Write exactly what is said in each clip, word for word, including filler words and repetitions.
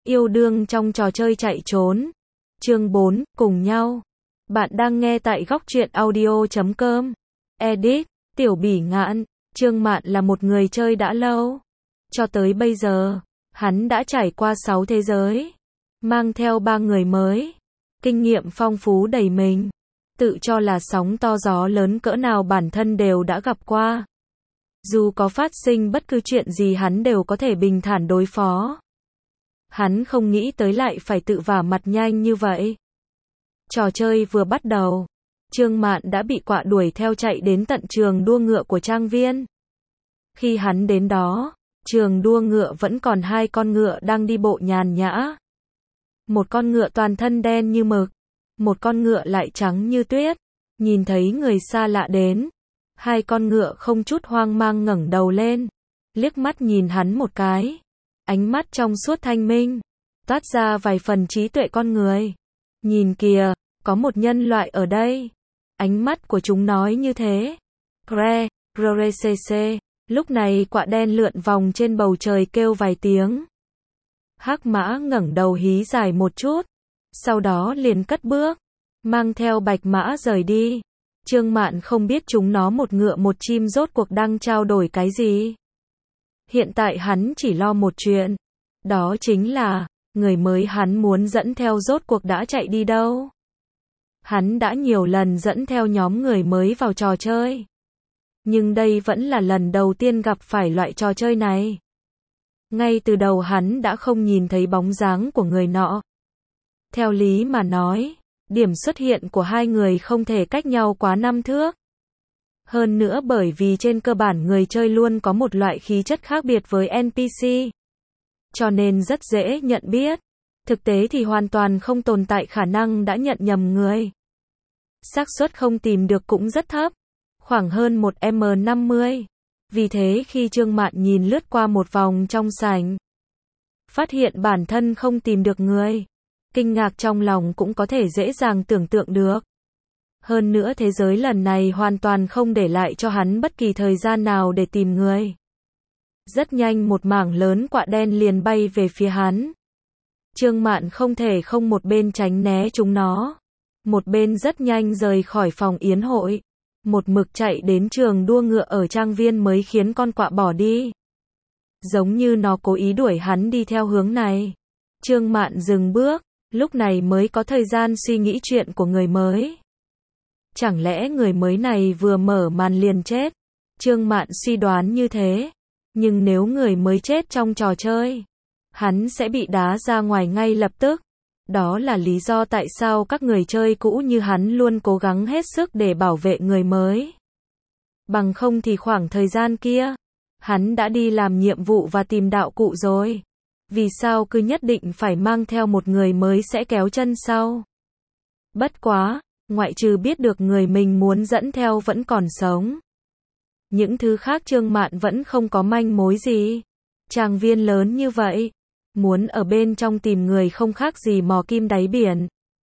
Yêu đương trong trò chơi chạy trốn. Chương bốn, cùng nhau. Bạn đang nghe tại góc truyện audio chấm com. Edit, Tiểu Bỉ Ngạn. Trương Mạn là một người chơi đã lâu. Cho tới bây giờ, hắn đã trải qua sáu thế giới. Mang theo ba người mới. Kinh nghiệm phong phú đầy mình. Tự cho là sóng to gió lớn cỡ nào bản thân đều đã gặp qua. Dù có phát sinh bất cứ chuyện gì hắn đều có thể bình thản đối phó. Hắn không nghĩ tới lại phải tự vả mặt nhanh như vậy. Trò chơi vừa bắt đầu, Trương Mạn đã bị quạ đuổi theo chạy đến tận trường đua ngựa của trang viên. Khi hắn đến đó, trường đua ngựa vẫn còn hai con ngựa đang đi bộ nhàn nhã. Một con ngựa toàn thân đen như mực, một con ngựa lại trắng như tuyết. Nhìn thấy người xa lạ đến, hai con ngựa không chút hoang mang ngẩng đầu lên, liếc mắt nhìn hắn một cái. Ánh mắt trong suốt thanh minh, toát ra vài phần trí tuệ con người. Nhìn kìa, có một nhân loại ở đây. Ánh mắt của chúng nói như thế. Cre, Rorcc. Lúc này quạ đen lượn vòng trên bầu trời kêu vài tiếng. Hắc mã ngẩng đầu hí dài một chút, sau đó liền cất bước, mang theo bạch mã rời đi. Trương Mạn không biết chúng nó một ngựa một chim rốt cuộc đang trao đổi cái gì. Hiện tại hắn chỉ lo một chuyện, đó chính là, người mới hắn muốn dẫn theo rốt cuộc đã chạy đi đâu. Hắn đã nhiều lần dẫn theo nhóm người mới vào trò chơi. Nhưng đây vẫn là lần đầu tiên gặp phải loại trò chơi này. Ngay từ đầu hắn đã không nhìn thấy bóng dáng của người nọ. Theo lý mà nói, điểm xuất hiện của hai người không thể cách nhau quá năm thước. Hơn nữa bởi vì trên cơ bản người chơi luôn có một loại khí chất khác biệt với en pê xê. Cho nên rất dễ nhận biết. Thực tế thì hoàn toàn không tồn tại khả năng đã nhận nhầm người. Xác suất không tìm được cũng rất thấp, khoảng hơn một phần năm mươi. Vì thế khi Trương Mạn nhìn lướt qua một vòng trong sảnh, phát hiện bản thân không tìm được người, kinh ngạc trong lòng cũng có thể dễ dàng tưởng tượng được. Hơn nữa thế giới lần này hoàn toàn không để lại cho hắn bất kỳ thời gian nào để tìm người. Rất nhanh một mảng lớn quạ đen liền bay về phía hắn. Trương Mạn không thể không một bên tránh né chúng nó, một bên rất nhanh rời khỏi phòng yến hội, một mực chạy đến trường đua ngựa ở trang viên mới khiến con quạ bỏ đi. Giống như nó cố ý đuổi hắn đi theo hướng này. Trương Mạn dừng bước, lúc này mới có thời gian suy nghĩ chuyện của người mới. Chẳng lẽ người mới này vừa mở màn liền chết? Trương Mạn suy đoán như thế. Nhưng nếu người mới chết trong trò chơi, hắn sẽ bị đá ra ngoài ngay lập tức. Đó là lý do tại sao các người chơi cũ như hắn luôn cố gắng hết sức để bảo vệ người mới. Bằng không thì khoảng thời gian kia, hắn đã đi làm nhiệm vụ và tìm đạo cụ rồi. Vì sao cứ nhất định phải mang theo một người mới sẽ kéo chân sau? Bất quá, ngoại trừ biết được người mình muốn dẫn theo vẫn còn sống. Những thứ khác Trương Mạn vẫn không có manh mối gì. Trang viên lớn như vậy, muốn ở bên trong tìm người không khác gì mò kim đáy biển.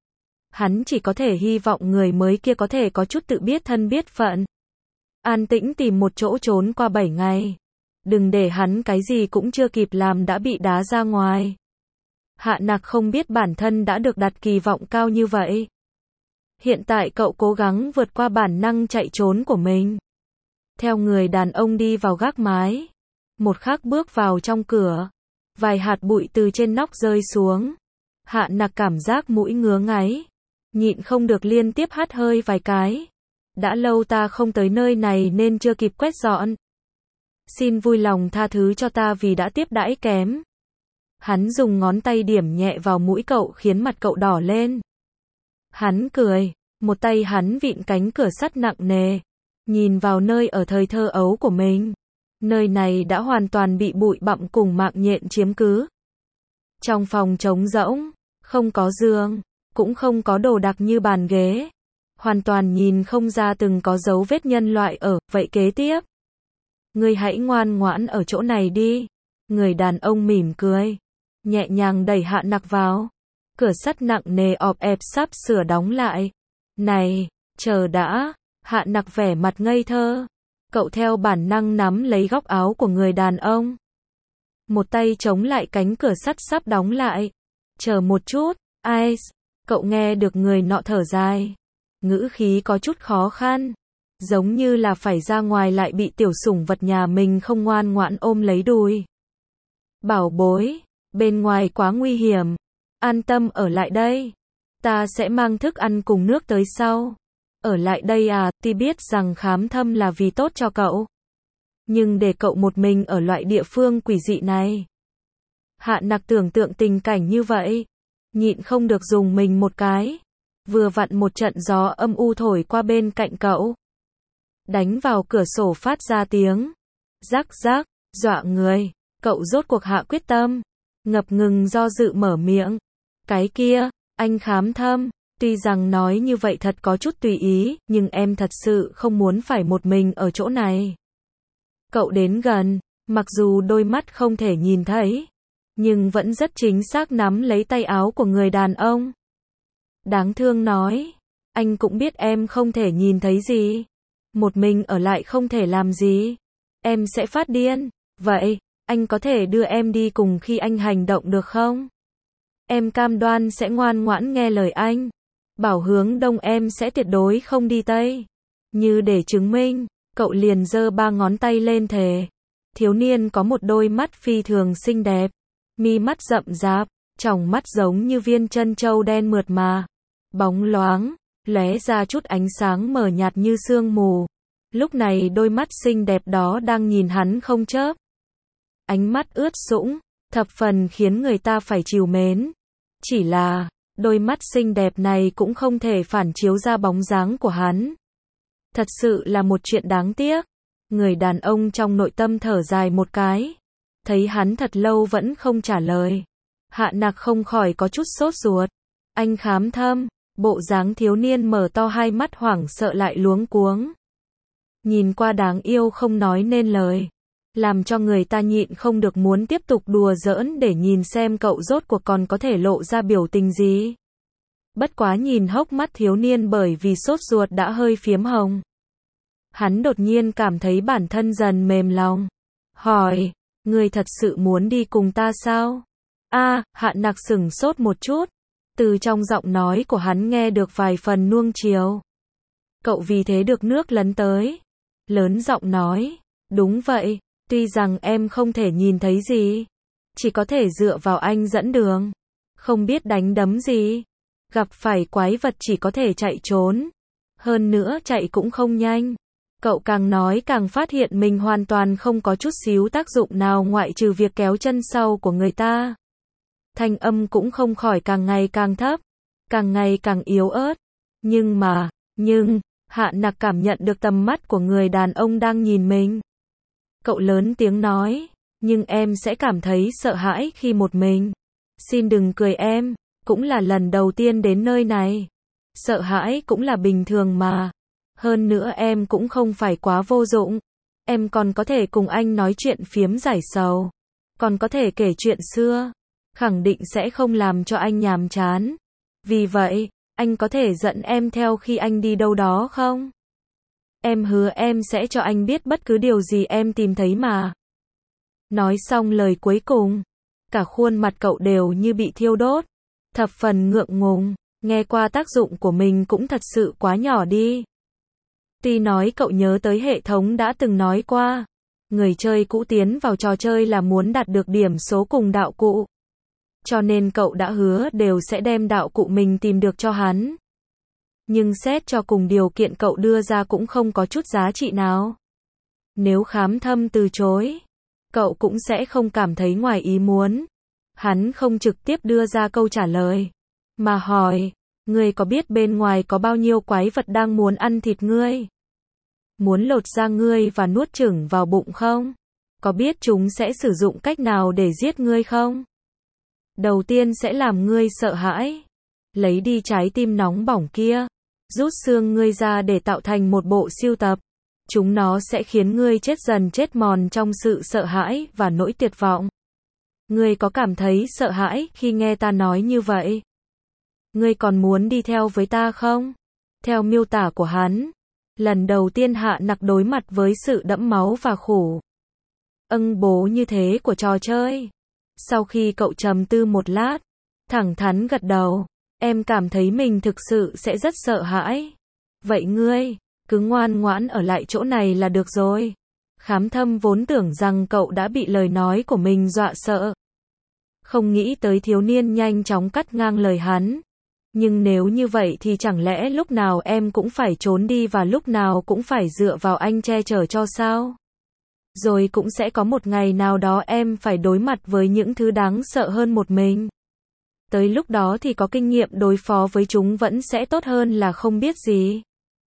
Hắn chỉ có thể hy vọng người mới kia có thể có chút tự biết thân biết phận. An tĩnh tìm một chỗ trốn qua bảy ngày. Đừng để hắn cái gì cũng chưa kịp làm đã bị đá ra ngoài. Hạ Nặc không biết bản thân đã được đặt kỳ vọng cao như vậy. Hiện tại cậu cố gắng vượt qua bản năng chạy trốn của mình. Theo người đàn ông đi vào gác mái. Một khắc bước vào trong cửa. Vài hạt bụi từ trên nóc rơi xuống. Hạ Nặc cảm giác mũi ngứa ngáy. Nhịn không được liên tiếp hắt hơi vài cái. Đã lâu ta không tới nơi này nên chưa kịp quét dọn. Xin vui lòng tha thứ cho ta vì đã tiếp đãi kém. Hắn dùng ngón tay điểm nhẹ vào mũi cậu khiến mặt cậu đỏ lên. Hắn cười. Một tay hắn vịn cánh cửa sắt nặng nề. Nhìn vào nơi ở thời thơ ấu của mình. Nơi này đã hoàn toàn bị bụi bặm cùng mạng nhện chiếm cứ. Trong phòng trống rỗng, không có giường, cũng không có đồ đạc như bàn ghế. Hoàn toàn nhìn không ra từng có dấu vết nhân loại ở, vậy kế tiếp. Ngươi hãy ngoan ngoãn ở chỗ này đi. Người đàn ông mỉm cười, nhẹ nhàng đẩy Hạ Nặc vào. Cửa sắt nặng nề ọp ẹp sắp sửa đóng lại. Này, chờ đã. Hạ Nặc vẻ mặt ngây thơ. Cậu theo bản năng nắm lấy góc áo của người đàn ông. một tay chống lại cánh cửa sắt sắp đóng lại. Chờ một chút, Ice. Cậu nghe được người nọ thở dài. Ngữ khí có chút khó khăn. Giống như là phải ra ngoài lại bị tiểu sủng vật nhà mình không ngoan ngoãn ôm lấy đùi. Bảo bối, bên ngoài quá nguy hiểm. An tâm ở lại đây. Ta sẽ mang thức ăn cùng nước tới sau. Ở lại đây à, tuy biết rằng khám thâm là vì tốt cho cậu. Nhưng để cậu một mình ở loại địa phương quỷ dị này. Hạ Nặc tưởng tượng tình cảnh như vậy. Nhịn không được dùng mình một cái. Vừa vặn một trận gió âm u thổi qua bên cạnh cậu. Đánh vào cửa sổ phát ra tiếng. Rắc rắc, dọa người. Cậu rốt cuộc hạ quyết tâm. Ngập ngừng do dự mở miệng. Cái kia, anh khám thâm. Tuy rằng nói như vậy thật có chút tùy ý, nhưng em thật sự không muốn phải một mình ở chỗ này. Cậu đến gần, mặc dù đôi mắt không thể nhìn thấy, nhưng vẫn rất chính xác nắm lấy tay áo của người đàn ông. Đáng thương nói, anh cũng biết em không thể nhìn thấy gì. Một mình ở lại không thể làm gì. Em sẽ phát điên. Vậy, anh có thể đưa em đi cùng khi anh hành động được không? Em cam đoan sẽ ngoan ngoãn nghe lời anh. Bảo hướng đông em sẽ tuyệt đối không đi tây. Như để chứng minh, cậu liền giơ ba ngón tay lên thề. Thiếu niên có một đôi mắt phi thường xinh đẹp. Mi mắt rậm rạp, tròng mắt giống như viên trân châu đen mượt mà. Bóng loáng, lóe ra chút ánh sáng mờ nhạt như sương mù. Lúc này đôi mắt xinh đẹp đó đang nhìn hắn không chớp. Ánh mắt ướt sũng, thập phần khiến người ta phải trìu mến. Chỉ là, đôi mắt xinh đẹp này cũng không thể phản chiếu ra bóng dáng của hắn. Thật sự là một chuyện đáng tiếc. Người đàn ông trong nội tâm thở dài một cái. Thấy hắn thật lâu vẫn không trả lời. Hạ Nặc không khỏi có chút sốt ruột. Anh khám thâm, bộ dáng thiếu niên mở to hai mắt hoảng sợ lại luống cuống. Nhìn qua đáng yêu không nói nên lời. Làm cho người ta nhịn không được muốn tiếp tục đùa giỡn để nhìn xem cậu rốt cuộc còn có thể lộ ra biểu tình gì. Bất quá nhìn hốc mắt thiếu niên bởi vì sốt ruột đã hơi phiếm hồng. Hắn đột nhiên cảm thấy bản thân dần mềm lòng. Hỏi, ngươi thật sự muốn đi cùng ta sao? A, à, Hạ Nặc sửng sốt một chút. Từ trong giọng nói của hắn nghe được vài phần nuông chiều. Cậu vì thế được nước lấn tới. Lớn giọng nói, đúng vậy, tuy rằng em không thể nhìn thấy gì. Chỉ có thể dựa vào anh dẫn đường. Không biết đánh đấm gì. Gặp phải quái vật chỉ có thể chạy trốn. Hơn nữa chạy cũng không nhanh. Cậu càng nói càng phát hiện mình hoàn toàn không có chút xíu tác dụng nào ngoại trừ việc kéo chân sau của người ta. Thanh âm cũng không khỏi càng ngày càng thấp, càng ngày càng yếu ớt. Nhưng mà, nhưng, Hạ Nặc cảm nhận được tầm mắt của người đàn ông đang nhìn mình. Cậu lớn tiếng nói, nhưng em sẽ cảm thấy sợ hãi khi một mình. Xin đừng cười em, cũng là lần đầu tiên đến nơi này. Sợ hãi cũng là bình thường mà. Hơn nữa em cũng không phải quá vô dụng. Em còn có thể cùng anh nói chuyện phiếm giải sầu. Còn có thể kể chuyện xưa. Khẳng định sẽ không làm cho anh nhàm chán. Vì vậy, anh có thể dẫn em theo khi anh đi đâu đó không? Em hứa em sẽ cho anh biết bất cứ điều gì em tìm thấy mà. Nói xong lời cuối cùng, cả khuôn mặt cậu đều như bị thiêu đốt. Thập phần ngượng ngùng, nghe qua tác dụng của mình cũng thật sự quá nhỏ đi. Tuy nói cậu nhớ tới hệ thống đã từng nói qua, người chơi cũ tiến vào trò chơi là muốn đạt được điểm số cùng đạo cụ. Cho nên cậu đã hứa đều sẽ đem đạo cụ mình tìm được cho hắn. Nhưng xét cho cùng điều kiện cậu đưa ra cũng không có chút giá trị nào. Nếu khám thâm từ chối, cậu cũng sẽ không cảm thấy ngoài ý muốn. Hắn không trực tiếp đưa ra câu trả lời, mà hỏi, ngươi có biết bên ngoài có bao nhiêu quái vật đang muốn ăn thịt ngươi? Muốn lột da ngươi và nuốt chửng vào bụng không? Có biết chúng sẽ sử dụng cách nào để giết ngươi không? Đầu tiên sẽ làm ngươi sợ hãi. Lấy đi trái tim nóng bỏng kia. Rút xương ngươi ra để tạo thành một bộ sưu tập. Chúng nó sẽ khiến ngươi chết dần chết mòn trong sự sợ hãi và nỗi tuyệt vọng. Ngươi có cảm thấy sợ hãi khi nghe ta nói như vậy? Ngươi còn muốn đi theo với ta không? Theo miêu tả của hắn, lần đầu tiên Hạ Nặc đối mặt với sự đẫm máu và khổ. âng bố như thế của trò chơi. Sau khi cậu trầm tư một lát, thẳng thắn gật đầu, em cảm thấy mình thực sự sẽ rất sợ hãi. Vậy ngươi, cứ ngoan ngoãn ở lại chỗ này là được rồi. Khám Thâm vốn tưởng rằng cậu đã bị lời nói của mình dọa sợ. Không nghĩ tới thiếu niên nhanh chóng cắt ngang lời hắn. Nhưng nếu như vậy thì chẳng lẽ lúc nào em cũng phải trốn đi và lúc nào cũng phải dựa vào anh che chở cho sao? Rồi cũng sẽ có một ngày nào đó em phải đối mặt với những thứ đáng sợ hơn một mình. Tới lúc đó thì có kinh nghiệm đối phó với chúng vẫn sẽ tốt hơn là không biết gì.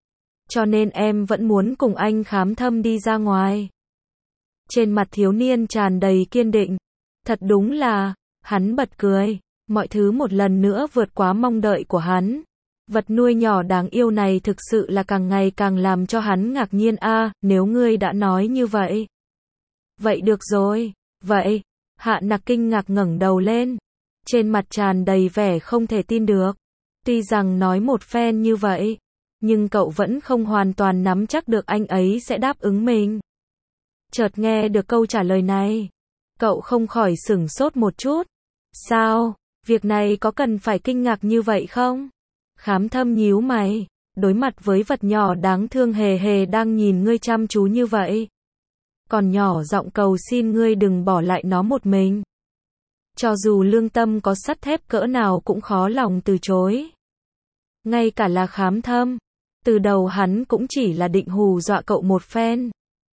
Cho nên em vẫn muốn cùng anh Khám Thâm đi ra ngoài. Trên mặt thiếu niên tràn đầy kiên định. Thật đúng là, hắn bật cười. Mọi thứ một lần nữa vượt quá mong đợi của hắn. Vật nuôi nhỏ đáng yêu này thực sự là càng ngày càng làm cho hắn ngạc nhiên a, à, nếu ngươi đã nói như vậy. Vậy được rồi, vậy. Hạ Nặc kinh ngạc ngẩng đầu lên. Trên mặt tràn đầy vẻ không thể tin được. Tuy rằng nói một phen như vậy, nhưng cậu vẫn không hoàn toàn nắm chắc được anh ấy sẽ đáp ứng mình. Chợt nghe được câu trả lời này, cậu không khỏi sửng sốt một chút. Sao? Việc này có cần phải kinh ngạc như vậy không? Khám Thâm nhíu mày, đối mặt với vật nhỏ đáng thương hề hề đang nhìn ngươi chăm chú như vậy. Còn nhỏ giọng cầu xin ngươi đừng bỏ lại nó một mình. Cho dù lương tâm có sắt thép cỡ nào cũng khó lòng từ chối. Ngay cả là Khám Thâm, từ đầu hắn cũng chỉ là định hù dọa cậu một phen.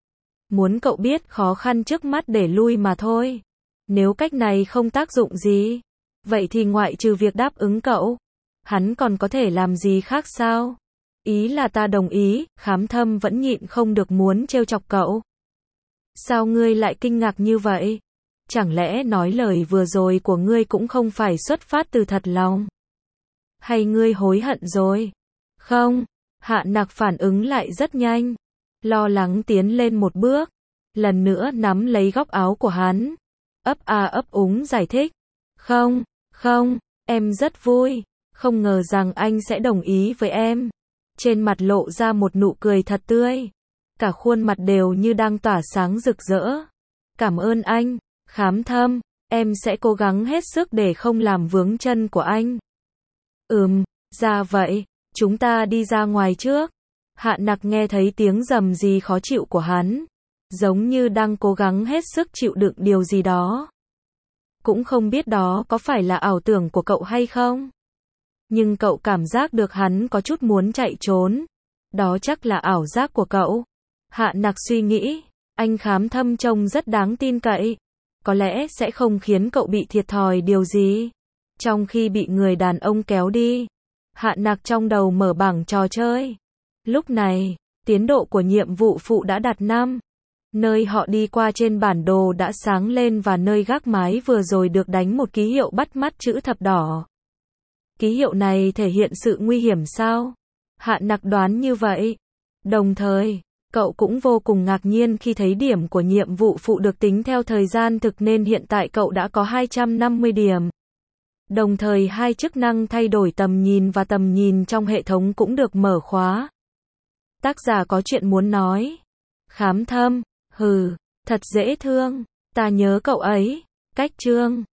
Muốn cậu biết khó khăn trước mắt để lui mà thôi. Nếu cách này không tác dụng gì, vậy thì ngoại trừ việc đáp ứng cậu, hắn còn có thể làm gì khác sao? Ý là ta đồng ý, Khám Thâm vẫn nhịn không được muốn trêu chọc cậu. Sao ngươi lại kinh ngạc như vậy? Chẳng lẽ nói lời vừa rồi của ngươi cũng không phải xuất phát từ thật lòng? Hay ngươi hối hận rồi? Không, Hạ Nặc phản ứng lại rất nhanh. Lo lắng tiến lên một bước, lần nữa nắm lấy góc áo của hắn. Ấp a ấp úng giải thích. Không, không, em rất vui. Không ngờ rằng anh sẽ đồng ý với em. Trên mặt lộ ra một nụ cười thật tươi. Cả khuôn mặt đều như đang tỏa sáng rực rỡ. Cảm ơn anh, Khám Thâm. Em sẽ cố gắng hết sức để không làm vướng chân của anh. Ừm, ra vậy. Chúng ta đi ra ngoài trước. Hạ Nặc nghe thấy tiếng rầm rì khó chịu của hắn. Giống như đang cố gắng hết sức chịu đựng điều gì đó. Cũng không biết đó có phải là ảo tưởng của cậu hay không. Nhưng cậu cảm giác được hắn có chút muốn chạy trốn. Đó chắc là ảo giác của cậu. Hạ Nặc suy nghĩ, anh Khám Thâm trông rất đáng tin cậy. Có lẽ sẽ không khiến cậu bị thiệt thòi điều gì. Trong khi bị người đàn ông kéo đi, Hạ Nặc trong đầu mở bảng trò chơi. Lúc này, tiến độ của nhiệm vụ phụ đã đạt năm. Nơi họ đi qua trên bản đồ đã sáng lên và nơi gác mái vừa rồi được đánh một ký hiệu bắt mắt chữ thập đỏ. Ký hiệu này thể hiện sự nguy hiểm sao? Hạ Nặc đoán như vậy. Đồng thời, cậu cũng vô cùng ngạc nhiên khi thấy điểm của nhiệm vụ phụ được tính theo thời gian thực nên hiện tại cậu đã có hai trăm năm mươi điểm. Đồng thời hai chức năng thay đổi tầm nhìn và tầm nhìn trong hệ thống cũng được mở khóa. Tác giả có chuyện muốn nói. Khám Thâm, hừ, thật dễ thương, ta nhớ cậu ấy. Cách chương